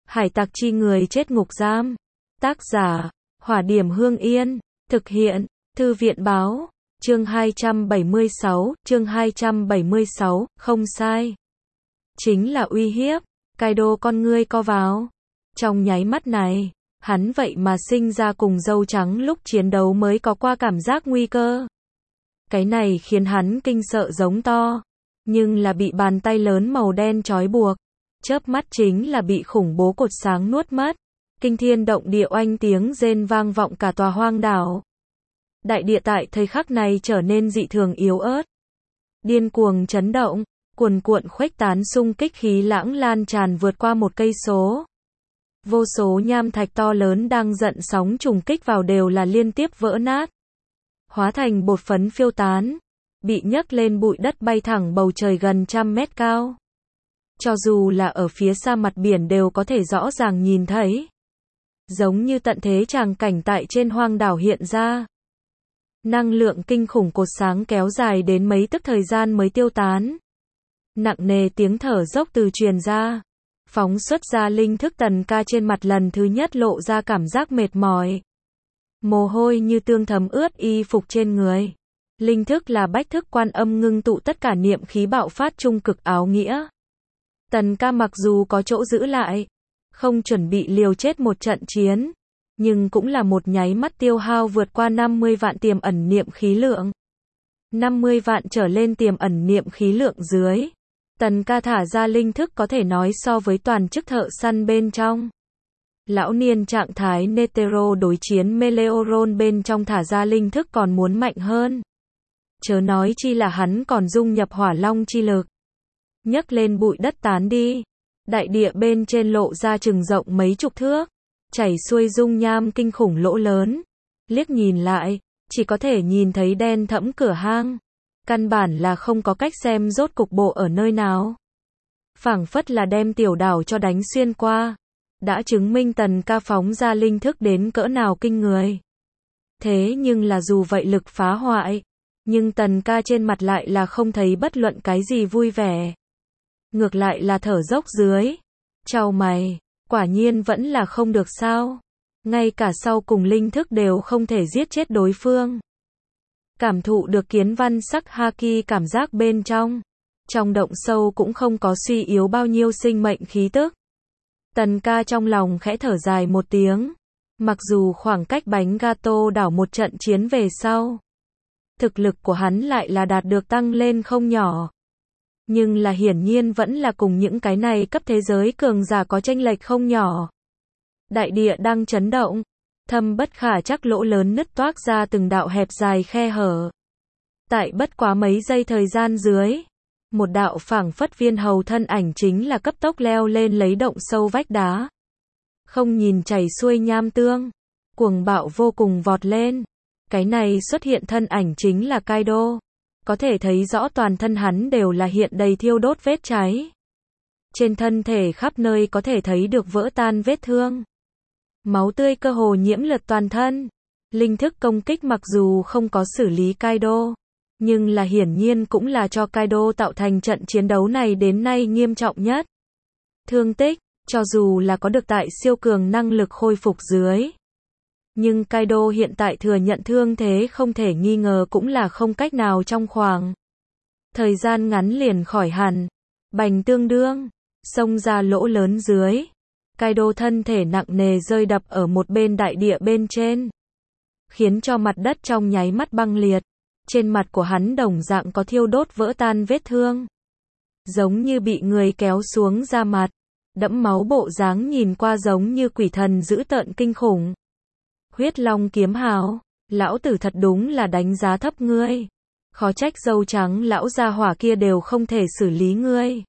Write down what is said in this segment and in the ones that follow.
Hải tặc chi người chết ngục giam. Tác giả, Hỏa Điểm Hương Yên. Thực hiện, Thư viện Báo. Chương 276, không sai. Chính là uy hiếp. Kaido con ngươi co vào. Trong nháy mắt này, hắn vậy mà sinh ra cùng dâu trắng lúc chiến đấu mới có qua cảm giác nguy cơ. Cái này khiến hắn kinh sợ giống to. Nhưng là bị bàn tay lớn màu đen trói buộc. Chớp mắt chính là bị khủng bố cột sáng nuốt mất. Kinh thiên động địa oanh tiếng rên vang vọng cả tòa hoang đảo. Đại địa tại thời khắc này trở nên dị thường yếu ớt. Điên cuồng chấn động, cuồn cuộn khuếch tán xung kích khí lãng lan tràn vượt qua 1 cây số. Vô số nham thạch to lớn đang giận sóng trùng kích vào đều là liên tiếp vỡ nát. Hóa thành bột phấn phiêu tán. Bị nhấc lên bụi đất bay thẳng bầu trời gần 100 mét cao. Cho dù là ở phía xa mặt biển đều có thể rõ ràng nhìn thấy. Giống như tận thế tràng cảnh tại trên hoang đảo hiện ra. Năng lượng kinh khủng cột sáng kéo dài đến mấy tức thời gian mới tiêu tán. Nặng nề tiếng thở dốc từ truyền ra. Phóng xuất ra linh thức Tần Ca trên mặt lần thứ nhất lộ ra cảm giác mệt mỏi. Mồ hôi như tương thấm ướt y phục trên người. Linh thức là bách thức Quan Âm ngưng tụ tất cả niệm khí bạo phát trung cực áo nghĩa. Tần Ca mặc dù có chỗ giữ lại, không chuẩn bị liều chết một trận chiến, nhưng cũng là một nháy mắt tiêu hao vượt qua 50 vạn tiềm ẩn niệm khí lượng. 50 vạn trở lên tiềm ẩn niệm khí lượng dưới. Tần Ca thả ra linh thức có thể nói so với toàn chức thợ săn bên trong. Lão niên trạng thái Netero đối chiến Meleoron bên trong thả ra linh thức còn muốn mạnh hơn. Chớ nói chi là hắn còn dung nhập hỏa long chi lực. Nhấc lên bụi đất tán đi. Đại địa bên trên lộ ra chừng rộng mấy chục thước. Chảy xuôi dung nham kinh khủng lỗ lớn. Liếc nhìn lại, chỉ có thể nhìn thấy đen thẫm cửa hang. Căn bản là không có cách xem rốt cục bộ ở nơi nào. Phảng phất là đem tiểu đảo cho đánh xuyên qua. Đã chứng minh Tần Ca phóng ra linh thức đến cỡ nào kinh người. Thế nhưng là dù vậy lực phá hoại. Nhưng Tần Ca trên mặt lại là không thấy bất luận cái gì vui vẻ. Ngược lại là thở dốc dưới. Chau mày, quả nhiên vẫn là không được sao. Ngay cả sau cùng linh thức đều không thể giết chết đối phương. Cảm thụ được kiến văn sắc haki cảm giác bên trong. Trong động sâu cũng không có suy yếu bao nhiêu sinh mệnh khí tức. Tần Ca trong lòng khẽ thở dài một tiếng. Mặc dù khoảng cách bánh gato đảo một trận chiến về sau. Thực lực của hắn lại là đạt được tăng lên không nhỏ. Nhưng là hiển nhiên vẫn là cùng những cái này cấp thế giới cường giả có chênh lệch không nhỏ. Đại địa đang chấn động. Thâm bất khả chắc lỗ lớn nứt toác ra từng đạo hẹp dài khe hở. Tại bất quá mấy giây thời gian dưới. Một đạo phảng phất viên hầu thân ảnh chính là cấp tốc leo lên lấy động sâu vách đá. Không nhìn chảy xuôi nham tương. Cuồng bạo vô cùng vọt lên. Cái này xuất hiện thân ảnh chính là Kaido. Có thể thấy rõ toàn thân hắn đều là hiện đầy thiêu đốt vết cháy. Trên thân thể khắp nơi có thể thấy được vỡ tan vết thương. Máu tươi cơ hồ nhiễm lượt toàn thân. Linh thức công kích mặc dù không có xử lý Kaido. Nhưng là hiển nhiên cũng là cho Kaido tạo thành trận chiến đấu này đến nay nghiêm trọng nhất. Thương tích, cho dù là có được tại siêu cường năng lực khôi phục dưới. Nhưng Kaido hiện tại thừa nhận thương thế không thể nghi ngờ cũng là không cách nào trong khoảng thời gian ngắn liền khỏi hẳn. Bành tương đương, xông ra lỗ lớn dưới. Kaido thân thể nặng nề rơi đập ở một bên đại địa bên trên. Khiến cho mặt đất trong nháy mắt băng liệt. Trên mặt của hắn đồng dạng có thiêu đốt vỡ tan vết thương. Giống như bị người kéo xuống da mặt. Đẫm máu bộ dáng nhìn qua giống như quỷ thần dữ tợn kinh khủng. Huyết Long kiếm hào, lão tử thật đúng là đánh giá thấp ngươi. Khó trách dâu trắng lão gia hỏa kia đều không thể xử lý ngươi.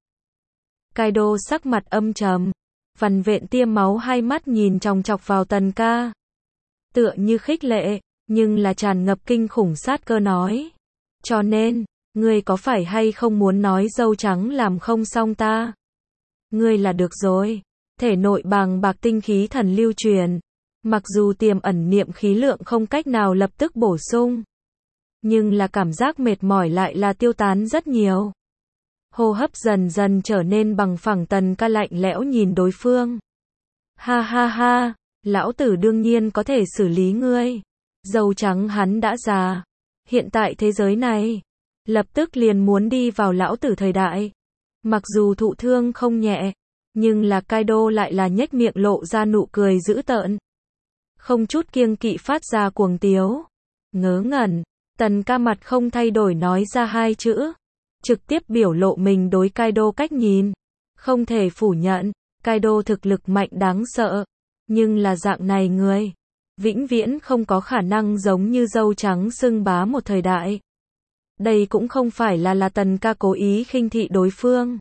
Kaido sắc mặt âm trầm, vằn vện tiêm máu hai mắt nhìn chòng chọc vào Tần Ca. Tựa như khích lệ, nhưng là tràn ngập kinh khủng sát cơ nói. Cho nên, ngươi có phải hay không muốn nói dâu trắng làm không xong ta? Ngươi là được rồi. Thể nội bàng bạc tinh khí thần lưu truyền. Mặc dù tiềm ẩn niệm khí lượng không cách nào lập tức bổ sung. Nhưng là cảm giác mệt mỏi lại là tiêu tán rất nhiều. Hô hấp dần dần trở nên bằng phẳng. Tần Ca lạnh lẽo nhìn đối phương. Ha ha ha, lão tử đương nhiên có thể xử lý ngươi. Dâu trắng hắn đã già. Hiện tại thế giới này, lập tức liền muốn đi vào lão tử thời đại. Mặc dù thụ thương không nhẹ, nhưng là Kaido lại là nhếch miệng lộ ra nụ cười dữ tợn. Không chút kiêng kỵ phát ra cuồng tiếu. Ngớ ngẩn, Tần Ca mặt không thay đổi nói ra hai chữ. Trực tiếp biểu lộ mình đối Kaido cách nhìn. Không thể phủ nhận, Kaido thực lực mạnh đáng sợ. Nhưng là dạng này người, vĩnh viễn không có khả năng giống như dâu trắng xưng bá một thời đại. Đây cũng không phải là Tần Ca cố ý khinh thị đối phương.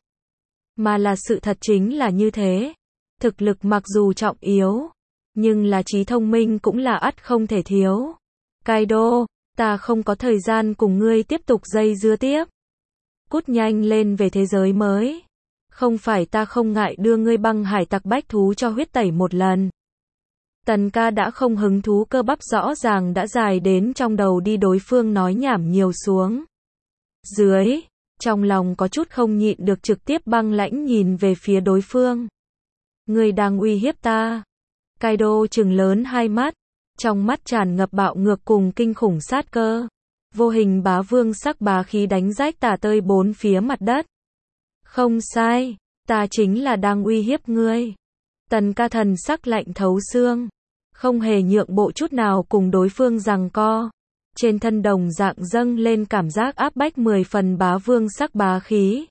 Mà là sự thật chính là như thế. Thực lực mặc dù trọng yếu, nhưng là trí thông minh cũng là ắt không thể thiếu. Kaido, ta không có thời gian cùng ngươi tiếp tục dây dưa tiếp. Cút nhanh lên về thế giới mới. Không phải ta không ngại đưa ngươi băng hải tặc bách thú cho huyết tẩy một lần. Tần Ca đã không hứng thú, cơ bắp rõ ràng đã dài đến trong đầu đi đối phương nói nhảm nhiều xuống. Dưới, trong lòng có chút không nhịn được trực tiếp băng lãnh nhìn về phía đối phương. Ngươi đang uy hiếp ta. Kaido trừng lớn hai mắt, trong mắt tràn ngập bạo ngược cùng kinh khủng sát cơ. Vô hình bá vương sắc bá khí đánh rách tả tơi bốn phía mặt đất. Không sai, ta chính là đang uy hiếp ngươi. Tần Ca thần sắc lạnh thấu xương, không hề nhượng bộ chút nào cùng đối phương giằng co. Trên thân đồng dạng dâng lên cảm giác áp bách 10 phần bá vương sắc bá khí.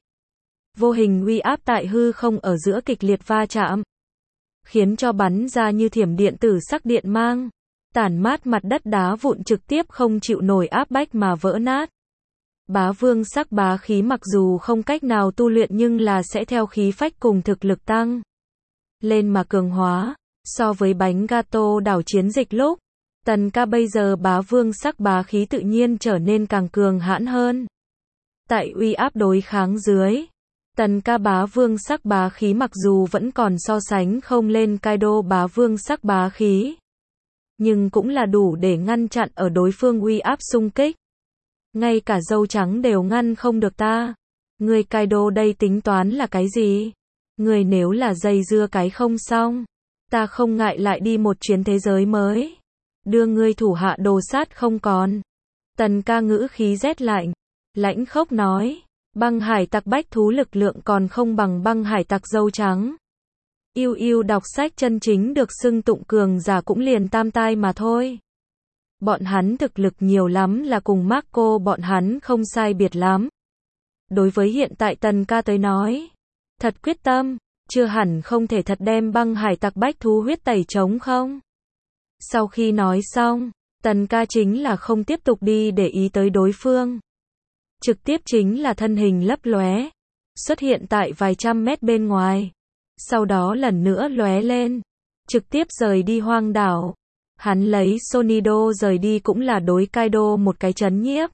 Vô hình uy áp tại hư không ở giữa kịch liệt va chạm, khiến cho bắn ra như thiểm điện tử sắc điện mang, tản mát mặt đất đá vụn trực tiếp không chịu nổi áp bách mà vỡ nát. Bá vương sắc bá khí mặc dù không cách nào tu luyện nhưng là sẽ theo khí phách cùng thực lực tăng lên mà cường hóa. So với bánh gato đảo chiến dịch lúc, Tần Ca bây giờ bá vương sắc bá khí tự nhiên trở nên càng cường hãn hơn. Tại uy áp đối kháng dưới, Tần Ca bá vương sắc bá khí mặc dù vẫn còn so sánh không lên Kaido bá vương sắc bá khí, nhưng cũng là đủ để ngăn chặn ở đối phương uy áp xung kích. Ngay cả dâu trắng đều ngăn không được ta. Người Kaido đây tính toán là cái gì? Người nếu là dây dưa cái không xong, ta không ngại lại đi một chuyến thế giới mới. Đưa ngươi thủ hạ đồ sát không còn. Tần Ca ngữ khí rét lạnh, lãnh khốc nói. Băng hải tặc bách thú lực lượng còn không bằng băng hải tặc dâu trắng. Yêu yêu đọc sách chân chính được xưng tụng cường giả cũng liền tam tai mà thôi. Bọn hắn thực lực nhiều lắm là cùng Marco bọn hắn không sai biệt lắm. Đối với hiện tại Tần Ca tới nói, thật quyết tâm, chưa hẳn không thể thật đem băng hải tặc bách thú huyết tẩy trống không. Sau khi nói xong, Tần Ca chính là không tiếp tục đi để ý tới đối phương. Trực tiếp chính là thân hình lấp lóe, xuất hiện tại vài trăm mét bên ngoài. Sau đó lần nữa lóe lên, trực tiếp rời đi hoang đảo. Hắn lấy Sonido rời đi cũng là đối Kaido một cái trấn nhiếp.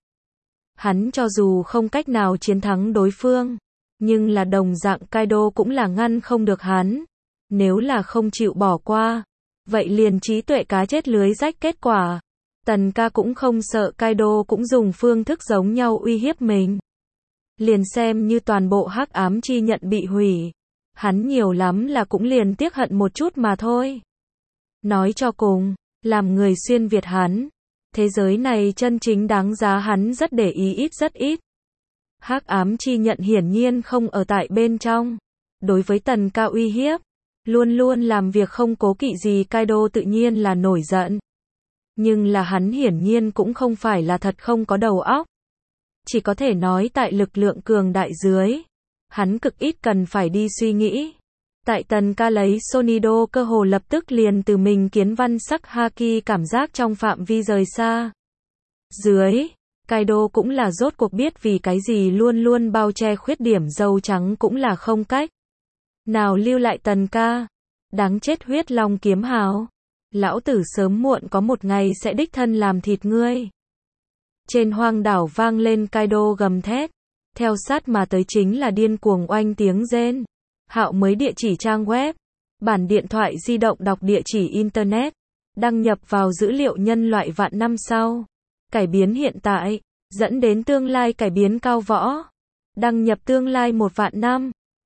Hắn cho dù không cách nào chiến thắng đối phương, nhưng là đồng dạng Kaido cũng là ngăn không được hắn. Nếu là không chịu bỏ qua, vậy liền trí tuệ cá chết lưới rách kết quả. Tần Ca cũng không sợ Kaido cũng dùng phương thức giống nhau uy hiếp mình. Liền xem như toàn bộ hắc ám chi nhận bị hủy, hắn nhiều lắm là cũng liền tiếc hận một chút mà thôi. Nói cho cùng, làm người xuyên Việt hắn, thế giới này chân chính đáng giá hắn rất để ý rất ít. Hắc ám chi nhận hiển nhiên không ở tại bên trong. Đối với Tần Ca uy hiếp, luôn luôn làm việc không cố kỵ gì Kaido tự nhiên là nổi giận. Nhưng là hắn hiển nhiên cũng không phải là thật không có đầu óc. Chỉ có thể nói tại lực lượng cường đại dưới, hắn cực ít cần phải đi suy nghĩ. Tại Tần Ca lấy Sonido cơ hồ lập tức liền từ mình kiến văn sắc haki cảm giác trong phạm vi rời xa. Dưới, Kaido cũng là rốt cuộc biết vì cái gì luôn luôn bao che khuyết điểm dâu trắng cũng là không cách nào lưu lại Tần Ca. Đáng chết huyết long kiếm hào. Lão tử sớm muộn có một ngày sẽ đích thân làm thịt ngươi. Trên hoang đảo vang lên Kaido gầm thét. Theo sát mà tới chính là điên cuồng oanh tiếng rên. Hạo mới địa chỉ trang web. Bản điện thoại di động đọc địa chỉ internet. Đăng nhập vào dữ liệu nhân loại vạn năm sau. Cải biến hiện tại, dẫn đến tương lai cải biến cao võ. Đăng nhập tương lai 1 vạn năm.